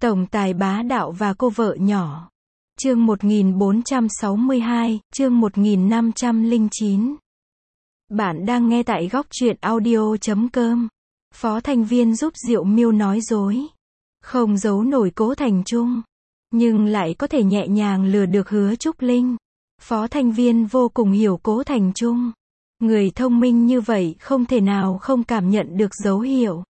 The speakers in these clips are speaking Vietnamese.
Tổng tài bá đạo và cô vợ nhỏ. Chương 1462, chương 1509. Bạn đang nghe tại góc truyện audio.com. Phó Thanh Viên giúp Diệu Miêu nói dối. Không giấu nổi Cố Thành Trung, nhưng lại có thể nhẹ nhàng lừa được Hứa Trúc Linh. Phó Thanh Viên vô cùng hiểu Cố Thành Trung. Người thông minh như vậy không thể nào không cảm nhận được dấu hiệu.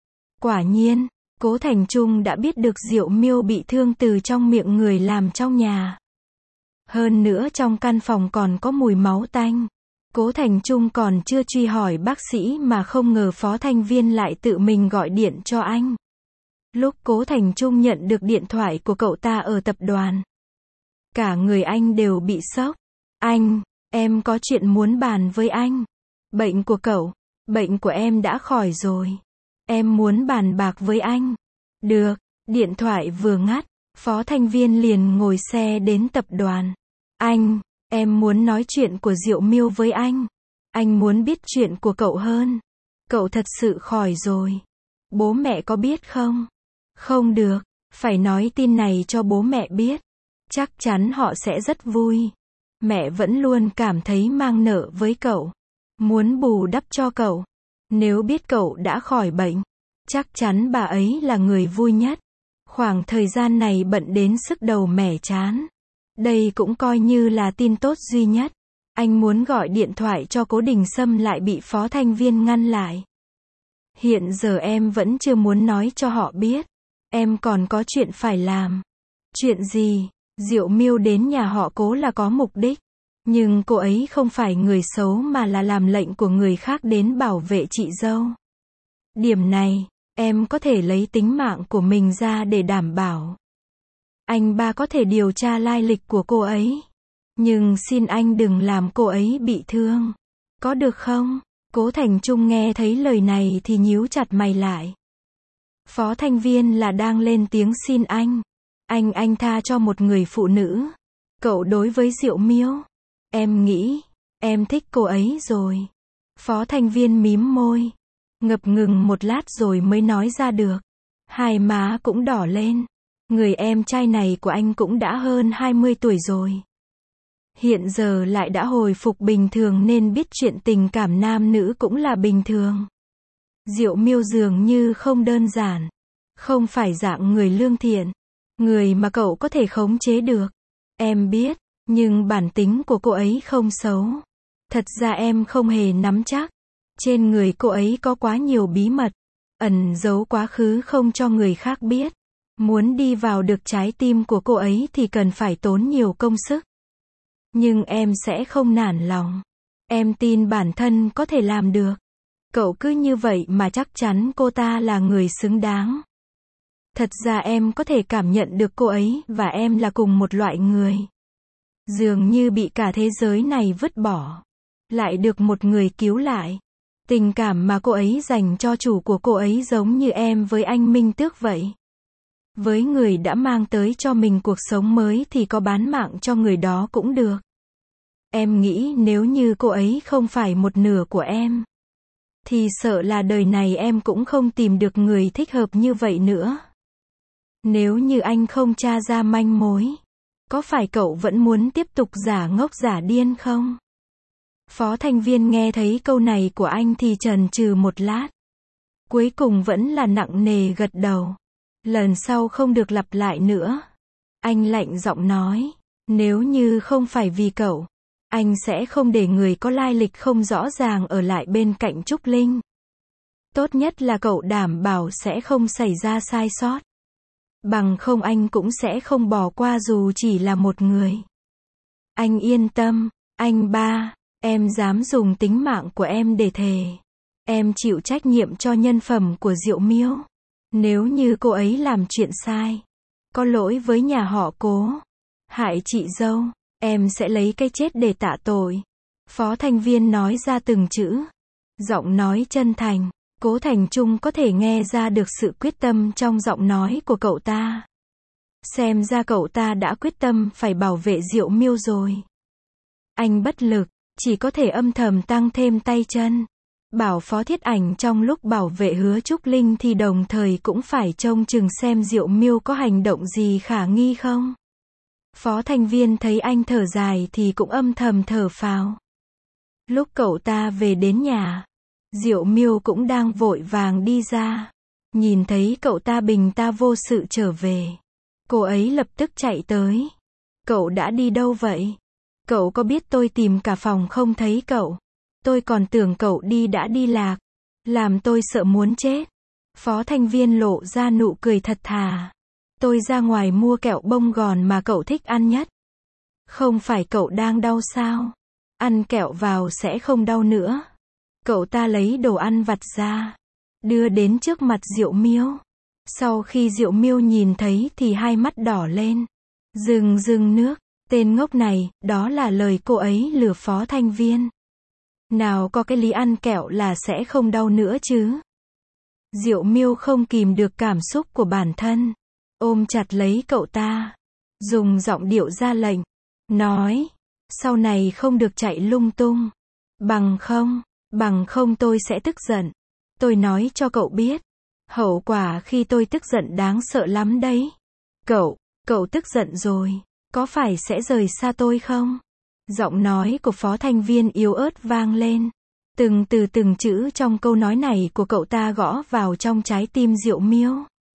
Quả nhiên, Cố Thành Trung đã biết được Diệu Miêu bị thương từ trong miệng người làm trong nhà. Hơn nữa trong căn phòng còn có mùi máu tanh. Cố Thành Trung còn chưa truy hỏi bác sĩ mà không ngờ Phó Thanh Viên lại tự mình gọi điện cho anh. Lúc Cố Thành Trung nhận được điện thoại của cậu ta ở tập đoàn, cả người anh đều bị sốc. Anh, em có chuyện muốn bàn với anh. Bệnh của cậu, bệnh của em đã khỏi rồi. Em muốn bàn bạc với anh. Được, điện thoại vừa ngắt, Phó Thanh Viên liền ngồi xe đến tập đoàn. Anh, em muốn nói chuyện của Diệu Miêu với anh. Anh muốn biết chuyện của cậu hơn. Cậu thật sự khỏi rồi. Bố mẹ có biết không? Không được, phải nói tin này cho bố mẹ biết. Chắc chắn họ sẽ rất vui. Mẹ vẫn luôn cảm thấy mang nợ với cậu. Muốn bù đắp cho cậu. Nếu biết cậu đã khỏi bệnh, chắc chắn bà ấy là người vui nhất. Khoảng thời gian này bận đến sức đầu mẻ trán. Đây cũng coi như là tin tốt duy nhất. Anh muốn gọi điện thoại cho Cố Đình Sâm lại bị Phó Thanh Viên ngăn lại. Hiện giờ em vẫn chưa muốn nói cho họ biết. Em còn có chuyện phải làm. Chuyện gì? Diệu Miêu đến nhà họ Cố là có mục đích. Nhưng cô ấy không phải người xấu mà là làm lệnh của người khác đến bảo vệ chị dâu. Điểm này, em có thể lấy tính mạng của mình ra để đảm bảo. Anh ba có thể điều tra lai lịch của cô ấy. Nhưng xin anh đừng làm cô ấy bị thương. Có được không? Cố Thành Trung nghe thấy lời này thì nhíu chặt mày lại. Phó Thanh Viên là đang lên tiếng xin anh. Anh tha cho một người phụ nữ. Cậu đối với Diệu Miêu. Em nghĩ, em thích cô ấy rồi. Phó Thanh Viên mím môi. Ngập ngừng một lát rồi mới nói ra được. Hai má cũng đỏ lên. Người em trai này của anh cũng đã hơn 20 tuổi rồi. Hiện giờ lại đã hồi phục bình thường nên biết chuyện tình cảm nam nữ cũng là bình thường. Diệu Miêu dường như không đơn giản. Không phải dạng người lương thiện. Người mà cậu có thể khống chế được. Em biết, nhưng bản tính của cô ấy không xấu. Thật ra em không hề nắm chắc. Trên người cô ấy có quá nhiều bí mật. Ẩn giấu quá khứ không cho người khác biết. Muốn đi vào được trái tim của cô ấy thì cần phải tốn nhiều công sức. Nhưng em sẽ không nản lòng. Em tin bản thân có thể làm được. Cậu cứ như vậy mà chắc chắn cô ta là người xứng đáng. Thật ra em có thể cảm nhận được cô ấy và em là cùng một loại người. Dường như bị cả thế giới này vứt bỏ. Lại được một người cứu lại. Tình cảm mà cô ấy dành cho chủ của cô ấy giống như em với anh Minh Tước vậy. Với người đã mang tới cho mình cuộc sống mới thì có bán mạng cho người đó cũng được. Em nghĩ nếu như cô ấy không phải một nửa của em, thì sợ là đời này em cũng không tìm được người thích hợp như vậy nữa. Nếu như anh không tra ra manh mối, có phải cậu vẫn muốn tiếp tục giả ngốc giả điên không? Phó Thanh Viên nghe thấy câu này của anh thì chần chừ một lát. Cuối cùng vẫn là nặng nề gật đầu. Lần sau không được lặp lại nữa. Anh lạnh giọng nói. Nếu như không phải vì cậu, anh sẽ không để người có lai lịch không rõ ràng ở lại bên cạnh Trúc Linh. Tốt nhất là cậu đảm bảo sẽ không xảy ra sai sót. Bằng không anh cũng sẽ không bỏ qua dù chỉ là một người. Anh yên tâm, anh ba, em dám dùng tính mạng của em để thề. Em chịu trách nhiệm cho nhân phẩm của Diệu Miêu. Nếu như cô ấy làm chuyện sai, có lỗi với nhà họ Cố, hại chị dâu, em sẽ lấy cái chết để tạ tội. Phó Thanh Viên nói ra từng chữ. Giọng nói chân thành. Cố Thành Trung có thể nghe ra được sự quyết tâm trong giọng nói của cậu ta. Xem ra cậu ta đã quyết tâm phải bảo vệ Diệu Miêu rồi. Anh bất lực, chỉ có thể âm thầm tăng thêm tay chân. Bảo Phó Thiết Ảnh trong lúc bảo vệ Hứa Trúc Linh thì đồng thời cũng phải trông chừng xem Diệu Miêu có hành động gì khả nghi không. Phó Thành Viên thấy anh thở dài thì cũng âm thầm thở phào. Lúc cậu ta về đến nhà, Diệu Miêu cũng đang vội vàng đi ra. Nhìn thấy cậu ta bình ta vô sự trở về, cô ấy lập tức chạy tới. Cậu đã đi đâu vậy? Cậu có biết tôi tìm cả phòng không thấy cậu? Tôi còn tưởng cậu đã đi lạc. Làm tôi sợ muốn chết. Phó Thành Viên lộ ra nụ cười thật thà. Tôi ra ngoài mua kẹo bông gòn mà cậu thích ăn nhất. Không phải cậu đang đau sao? Ăn kẹo vào sẽ không đau nữa. Cậu ta lấy đồ ăn vặt ra, đưa đến trước mặt Diệu Miêu. Sau khi Diệu Miêu nhìn thấy thì hai mắt đỏ lên. Rưng nước. Tên ngốc này, đó là lời cô ấy lừa Phó Thành Viên. Nào có cái lý ăn kẹo là sẽ không đau nữa chứ. Diệu Miêu không kìm được cảm xúc của bản thân, ôm chặt lấy cậu ta, dùng giọng điệu ra lệnh, nói, sau này không được chạy lung tung, bằng không tôi sẽ tức giận. Tôi nói cho cậu biết, hậu quả khi tôi tức giận đáng sợ lắm đấy. Cậu tức giận rồi, có phải sẽ rời xa tôi không? Giọng nói của Phó Thành Viên yếu ớt vang lên. Từng từ từng chữ trong câu nói này của cậu ta gõ vào trong trái tim Diệu Miêu,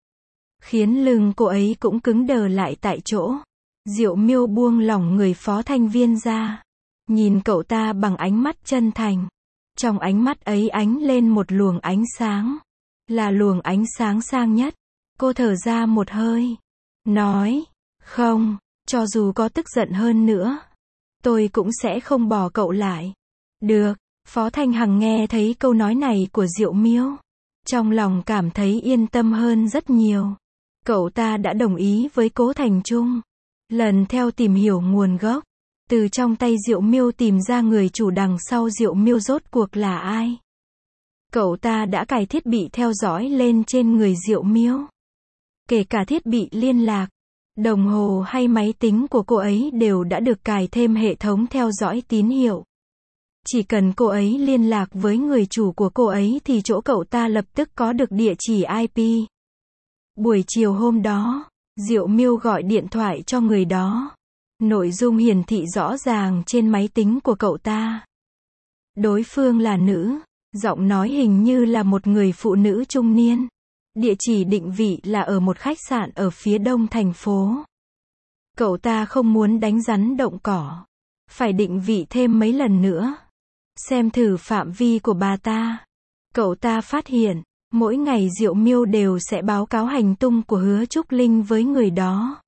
khiến lưng cô ấy cũng cứng đờ lại tại chỗ. Diệu Miêu buông lỏng người Phó Thành Viên ra, nhìn cậu ta bằng ánh mắt chân thành. Trong ánh mắt ấy ánh lên một luồng ánh sáng, là luồng ánh sáng sang nhất. Cô thở ra một hơi, nói, không, cho dù có tức giận hơn nữa, tôi cũng sẽ không bỏ cậu lại. Được. Phó Thanh Hằng nghe thấy câu nói này của Diệu Miêu, trong lòng cảm thấy yên tâm hơn rất nhiều. Cậu ta đã đồng ý với Cố Thành Trung, lần theo tìm hiểu nguồn gốc, từ trong tay Diệu Miêu tìm ra người chủ đằng sau Diệu Miêu rốt cuộc là ai. Cậu ta đã cài thiết bị theo dõi lên trên người Diệu Miêu, kể cả thiết bị liên lạc, đồng hồ hay máy tính của cô ấy đều đã được cài thêm hệ thống theo dõi tín hiệu. Chỉ cần cô ấy liên lạc với người chủ của cô ấy thì chỗ cậu ta lập tức có được địa chỉ IP. Buổi chiều hôm đó, Diệu Miêu gọi điện thoại cho người đó. Nội dung hiển thị rõ ràng trên máy tính của cậu ta. Đối phương là nữ, giọng nói hình như là một người phụ nữ trung niên. Địa chỉ định vị là ở một khách sạn ở phía đông thành phố. Cậu ta không muốn đánh rắn động cỏ, phải định vị thêm mấy lần nữa, xem thử phạm vi của bà ta. Cậu ta phát hiện, mỗi ngày Diệu Miêu đều sẽ báo cáo hành tung của Hứa Trúc Linh với người đó.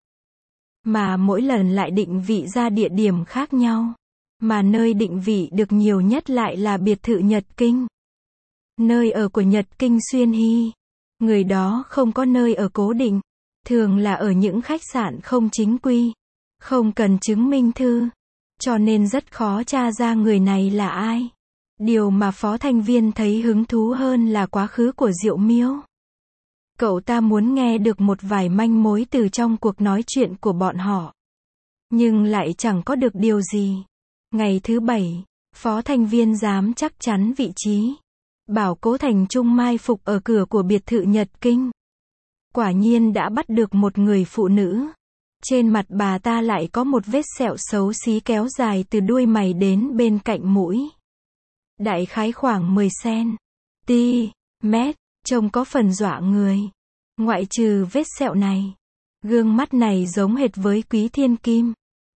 Mà mỗi lần lại định vị ra địa điểm khác nhau. Mà nơi định vị được nhiều nhất lại là biệt thự Nhật Kinh. Nơi ở của Nhật Kinh Xuyên Hy. Người đó không có nơi ở cố định, thường là ở những khách sạn không chính quy, không cần chứng minh thư, cho nên rất khó tra ra người này là ai. Điều mà Phó Thành Viên thấy hứng thú hơn là quá khứ của Diệu Miêu. Cậu ta muốn nghe được một vài manh mối từ trong cuộc nói chuyện của bọn họ, nhưng lại chẳng có được điều gì. Ngày thứ 7, Phó Thành Viên dám chắc chắn vị trí, bảo Cố Thành Trung mai phục ở cửa của biệt thự Nhật Kinh. Quả nhiên đã bắt được một người phụ nữ. Trên mặt bà ta lại có một vết sẹo xấu xí kéo dài từ đuôi mày đến bên cạnh mũi. Đại khái khoảng 10 cm, trông có phần dọa người. Ngoại trừ vết sẹo này, gương mắt này giống hệt với Quý Thiên Kim.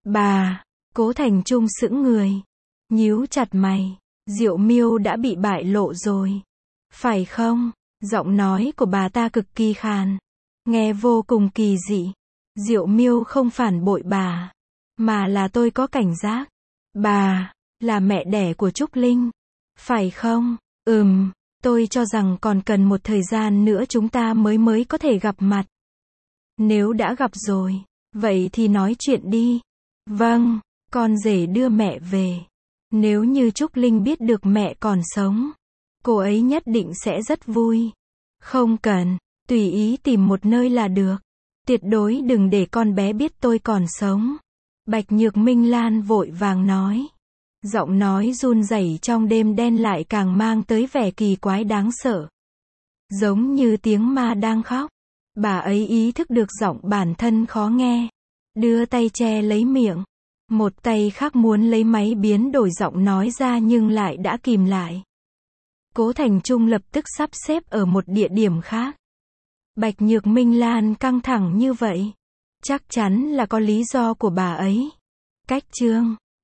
Cố Thành Trung sững người, nhíu chặt mày. Diệu Miêu đã bị bại lộ rồi, phải không? Giọng nói của bà ta cực kỳ khàn, nghe vô cùng kỳ dị. Diệu Miêu không phản bội bà, mà là tôi có cảnh giác. Bà là mẹ đẻ của Trúc Linh, phải không? Tôi cho rằng còn cần một thời gian nữa chúng ta mới có thể gặp mặt. Nếu đã gặp rồi, vậy thì nói chuyện đi. Vâng, con rể đưa mẹ về. Nếu như Trúc Linh biết được mẹ còn sống, cô ấy nhất định sẽ rất vui. Không cần, tùy ý tìm một nơi là được. Tuyệt đối đừng để con bé biết tôi còn sống. Bạch Nhược Minh Lan vội vàng nói. Giọng nói run rẩy trong đêm đen lại càng mang tới vẻ kỳ quái đáng sợ. Giống như tiếng ma đang khóc. Bà ấy ý thức được giọng bản thân khó nghe. Đưa tay che lấy miệng. Một tay khác muốn lấy máy biến đổi giọng nói ra nhưng lại đã kìm lại. Cố Thành Trung lập tức sắp xếp ở một địa điểm khác. Bạch Nhược Minh Lan căng thẳng như vậy. Chắc chắn là có lý do của bà ấy. Cách chương